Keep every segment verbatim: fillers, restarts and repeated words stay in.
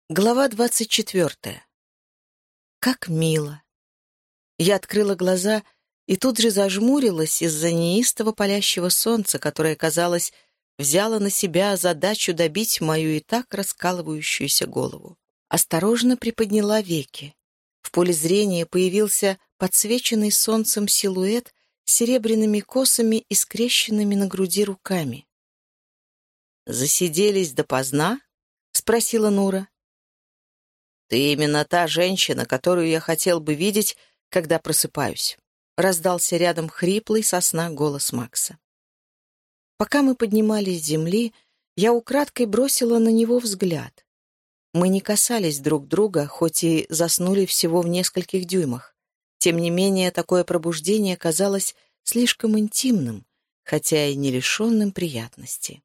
Глава двадцать четвертая. Как мило. Я открыла глаза и тут же зажмурилась из-за неистово палящего солнца, которое, казалось, взяло на себя задачу добить мою и так раскалывающуюся голову. Осторожно приподняла веки. В поле зрения появился подсвеченный солнцем силуэт с серебряными косами и скрещенными на груди руками. «Засиделись допоздна?» — спросила Нура. «Ты именно та женщина, которую я хотел бы видеть, когда просыпаюсь», — раздался рядом хриплый со сна голос Макса. Пока мы поднимались с земли, я украдкой бросила на него взгляд. Мы не касались друг друга, хоть и заснули всего в нескольких дюймах. Тем не менее, такое пробуждение казалось слишком интимным, хотя и не лишенным приятности.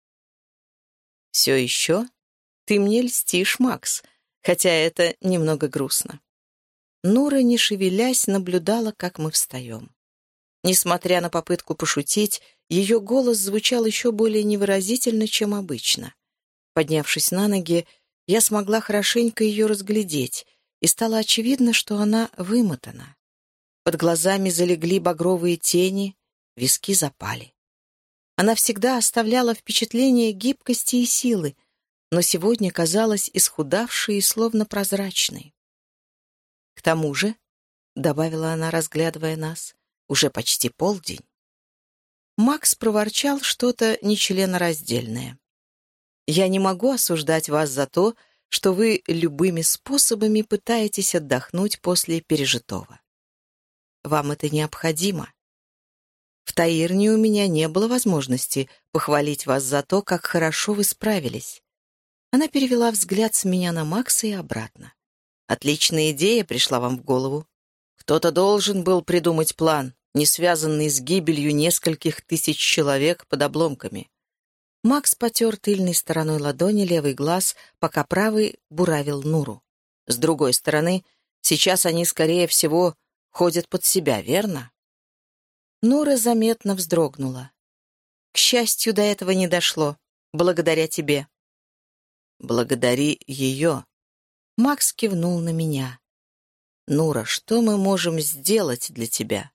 «Все еще? Ты мне льстишь, Макс», хотя это немного грустно. Нура, не шевелясь, наблюдала, как мы встаем. Несмотря на попытку пошутить, ее голос звучал еще более невыразительно, чем обычно. Поднявшись на ноги, я смогла хорошенько ее разглядеть, и стало очевидно, что она вымотана. Под глазами залегли багровые тени, виски запали. Она всегда оставляла впечатление гибкости и силы, но сегодня казалась исхудавшей и словно прозрачной. «К тому же», — добавила она, разглядывая нас, — «уже почти полдень». Макс проворчал что-то нечленораздельное. «Я не могу осуждать вас за то, что вы любыми способами пытаетесь отдохнуть после пережитого. Вам это необходимо. В Таирне у меня не было возможности похвалить вас за то, как хорошо вы справились». Она перевела взгляд с меня на Макса и обратно. «Отличная идея пришла вам в голову. Кто-то должен был придумать план, не связанный с гибелью нескольких тысяч человек под обломками». Макс потер тыльной стороной ладони левый глаз, пока правый буравил Нуру. «С другой стороны, сейчас они, скорее всего, ходят под себя, верно?» Нура заметно вздрогнула. «К счастью, до этого не дошло. Благодаря тебе». «Благодари ее». Макс кивнул на меня. «Нура, что мы можем сделать для тебя?»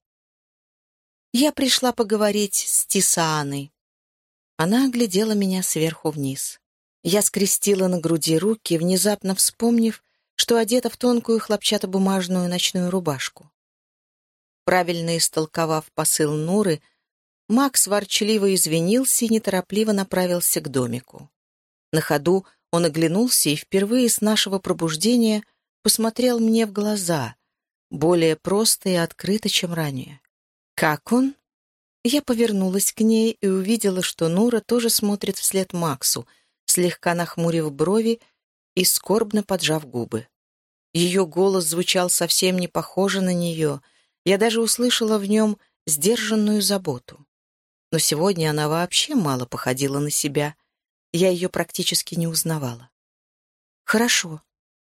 «Я пришла поговорить с Тисааной». Она оглядела меня сверху вниз. Я скрестила на груди руки, внезапно вспомнив, что одета в тонкую хлопчатобумажную ночную рубашку. Правильно истолковав посыл Нуры, Макс ворчливо извинился и неторопливо направился к домику. На ходу он оглянулся и впервые с нашего пробуждения посмотрел мне в глаза, более просто и открыто, чем ранее. «Как он?» Я повернулась к ней и увидела, что Нура тоже смотрит вслед Максу, слегка нахмурив брови и скорбно поджав губы. Ее голос звучал совсем не похоже на нее, я даже услышала в нем сдержанную заботу. Но сегодня она вообще мало походила на себя. Я ее практически не узнавала. «Хорошо».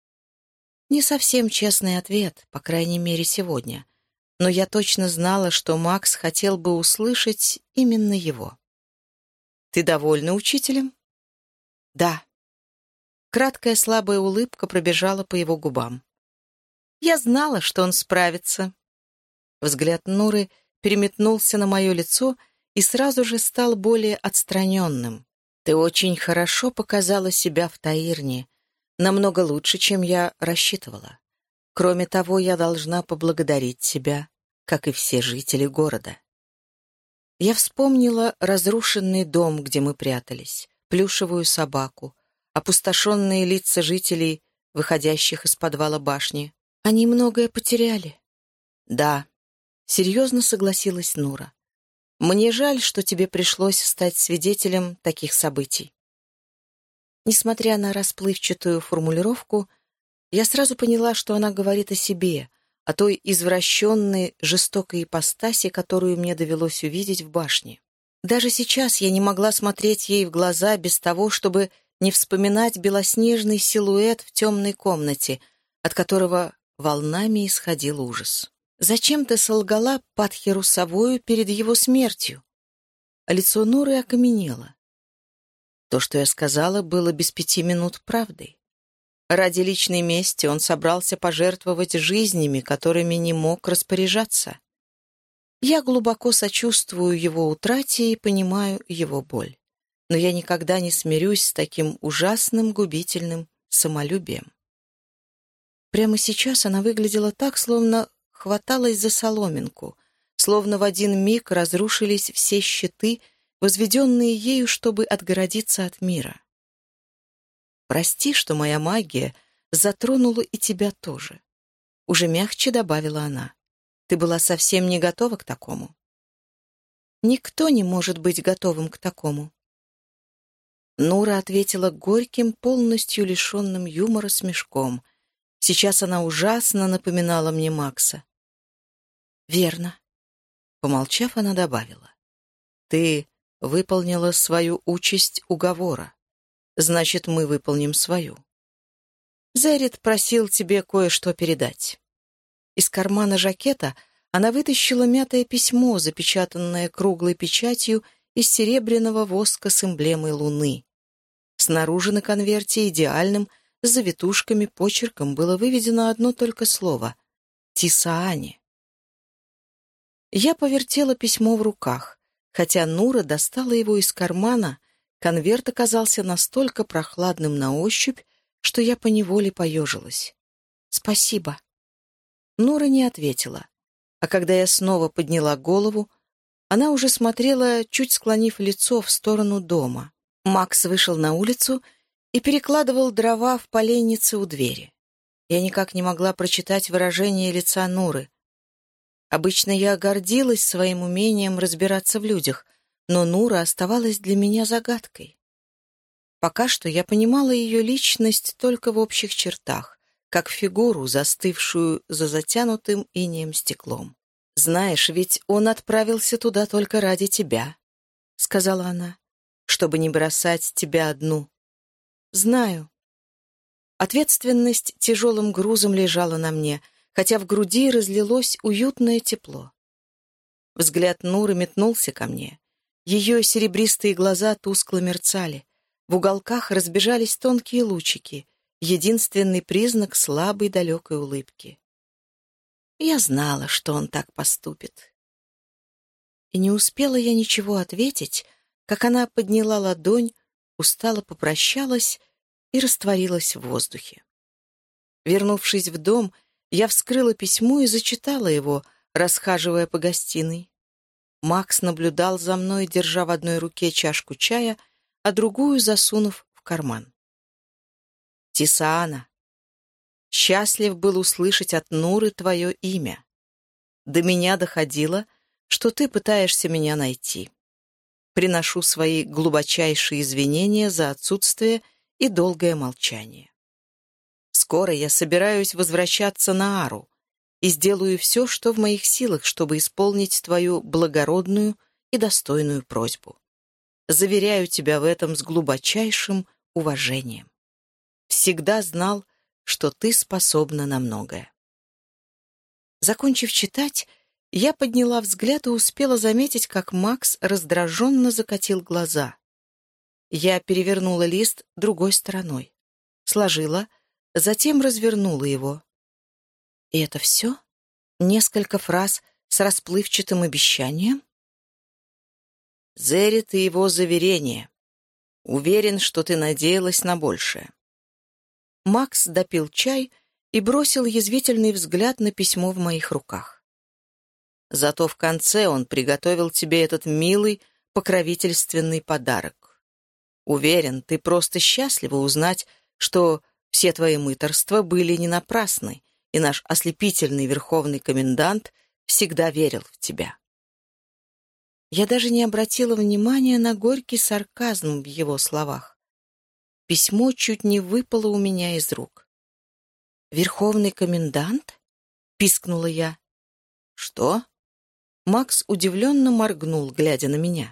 Не совсем честный ответ, по крайней мере, сегодня. Но я точно знала, что Макс хотел бы услышать именно его. «Ты довольна учителем?» «Да». Краткая слабая улыбка пробежала по его губам. «Я знала, что он справится». Взгляд Нуры переметнулся на мое лицо и сразу же стал более отстраненным. «Ты очень хорошо показала себя в Таирне, намного лучше, чем я рассчитывала. Кроме того, я должна поблагодарить тебя, как и все жители города». Я вспомнила разрушенный дом, где мы прятались, плюшевую собаку, опустошенные лица жителей, выходящих из подвала башни. Они многое потеряли. «Да», — серьезно согласилась Нура. «Мне жаль, что тебе пришлось стать свидетелем таких событий». Несмотря на расплывчатую формулировку, я сразу поняла, что она говорит о себе, о той извращенной, жестокой ипостаси, которую мне довелось увидеть в башне. Даже сейчас я не могла смотреть ей в глаза без того, чтобы не вспоминать белоснежный силуэт в темной комнате, от которого волнами исходил ужас. «Зачем ты солгала Падхиру Савою перед его смертью?» Лицо Нуры окаменело. То, что я сказала, было без пяти минут правдой. Ради личной мести он собрался пожертвовать жизнями, которыми не мог распоряжаться. Я глубоко сочувствую его утрате и понимаю его боль. Но я никогда не смирюсь с таким ужасным, губительным самолюбием. Прямо сейчас она выглядела так, словно хваталась за соломинку, словно в один миг разрушились все щиты, возведенные ею, чтобы отгородиться от мира. «Прости, что моя магия затронула и тебя тоже», — уже мягче добавила она. «Ты была совсем не готова к такому». «Никто не может быть готовым к такому». Нура ответила горьким, полностью лишенным юмора смешком. Сейчас она ужасно напоминала мне Макса. «Верно». Помолчав, она добавила. «Ты выполнила свою участь уговора. Значит, мы выполним свою. Зеррит просил тебе кое-что передать». Из кармана жакета она вытащила мятое письмо, запечатанное круглой печатью из серебряного воска с эмблемой луны. Снаружи на конверте идеальным, с завитушками, почерком было выведено одно только слово — «Тисаани». Я повертела письмо в руках. Хотя Нура достала его из кармана, конверт оказался настолько прохладным на ощупь, что я поневоле поежилась. «Спасибо». Нура не ответила, а когда я снова подняла голову, она уже смотрела, чуть склонив лицо в сторону дома. Макс вышел на улицу и перекладывал дрова в поленнице у двери. Я никак не могла прочитать выражение лица Нуры. Обычно я гордилась своим умением разбираться в людях, но Нура оставалась для меня загадкой. Пока что я понимала ее личность только в общих чертах, как фигуру, застывшую за затянутым инеем стеклом. «Знаешь, ведь он отправился туда только ради тебя», — сказала она, «чтобы не бросать тебя одну». «Знаю». Ответственность тяжелым грузом лежала на мне, хотя в груди разлилось уютное тепло. Взгляд Нуры метнулся ко мне. Ее серебристые глаза тускло мерцали. В уголках разбежались тонкие лучики, единственный признак слабой далекой улыбки. Я знала, что он так поступит. И не успела я ничего ответить, как она подняла ладонь, устало попрощалась и растворилась в воздухе. Вернувшись в дом, я вскрыла письмо и зачитала его, расхаживая по гостиной. Макс наблюдал за мной, держа в одной руке чашку чая, а другую засунув в карман. «Тисаана, счастлив был услышать от Нуры твое имя. До меня доходило, что ты пытаешься меня найти. Приношу свои глубочайшие извинения за отсутствие и долгое молчание. Скоро я собираюсь возвращаться на Ару и сделаю все, что в моих силах, чтобы исполнить твою благородную и достойную просьбу. Заверяю тебя в этом с глубочайшим уважением. Всегда знал, что ты способна на многое». Закончив читать, я подняла взгляд и успела заметить, как Макс раздраженно закатил глаза. Я перевернула лист другой стороной, сложила, затем развернула его. И это все? Несколько фраз с расплывчатым обещанием? «Зеррит и его заверение. Уверен, что ты надеялась на большее». Макс допил чай и бросил язвительный взгляд на письмо в моих руках. «Зато в конце он приготовил тебе этот милый, покровительственный подарок. Уверен, ты просто счастлива узнать, что все твои мытарства были не напрасны, и наш ослепительный верховный комендант всегда верил в тебя». Я даже не обратила внимания на горький сарказм в его словах. Письмо чуть не выпало у меня из рук. «Верховный комендант?» — пискнула я. «Что?» Макс удивленно моргнул, глядя на меня.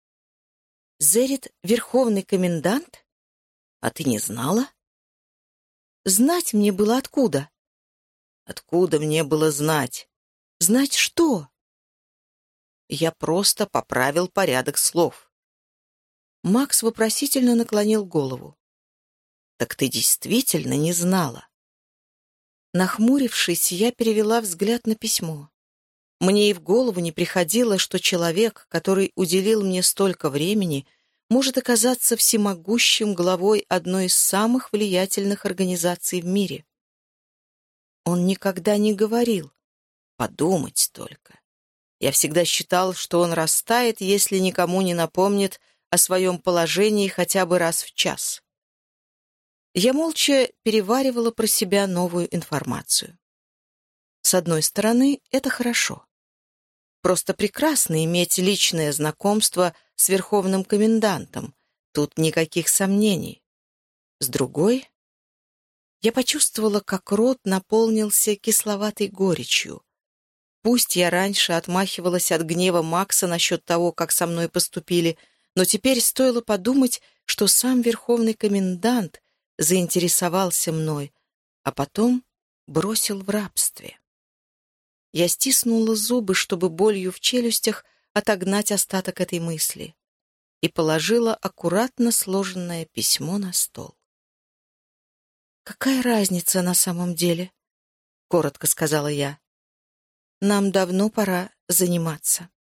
«Зеррит — верховный комендант? А ты не знала?» «Знать мне было откуда?» «Откуда мне было знать?» «Знать что?» Я просто поправил порядок слов. Макс вопросительно наклонил голову. Так ты действительно не знала? Нахмурившись, я перевела взгляд на письмо. Мне и в голову не приходило, что человек, который уделил мне столько времени, может оказаться всемогущим главой одной из самых влиятельных организаций в мире. Он никогда не говорил. Подумать только. Я всегда считал, что он растает, если никому не напомнит о своем положении хотя бы раз в час. Я молча переваривала про себя новую информацию. С одной стороны, это хорошо. Просто прекрасно иметь личное знакомство с верховным комендантом. Тут никаких сомнений. С другой, я почувствовала, как рот наполнился кисловатой горечью. Пусть я раньше отмахивалась от гнева Макса насчет того, как со мной поступили, но теперь стоило подумать, что сам верховный комендант заинтересовался мной, а потом бросил в рабстве. Я стиснула зубы, чтобы болью в челюстях отогнать остаток этой мысли, и положила аккуратно сложенное письмо на стол. «Какая разница на самом деле?» — коротко сказала я. «Нам давно пора заниматься».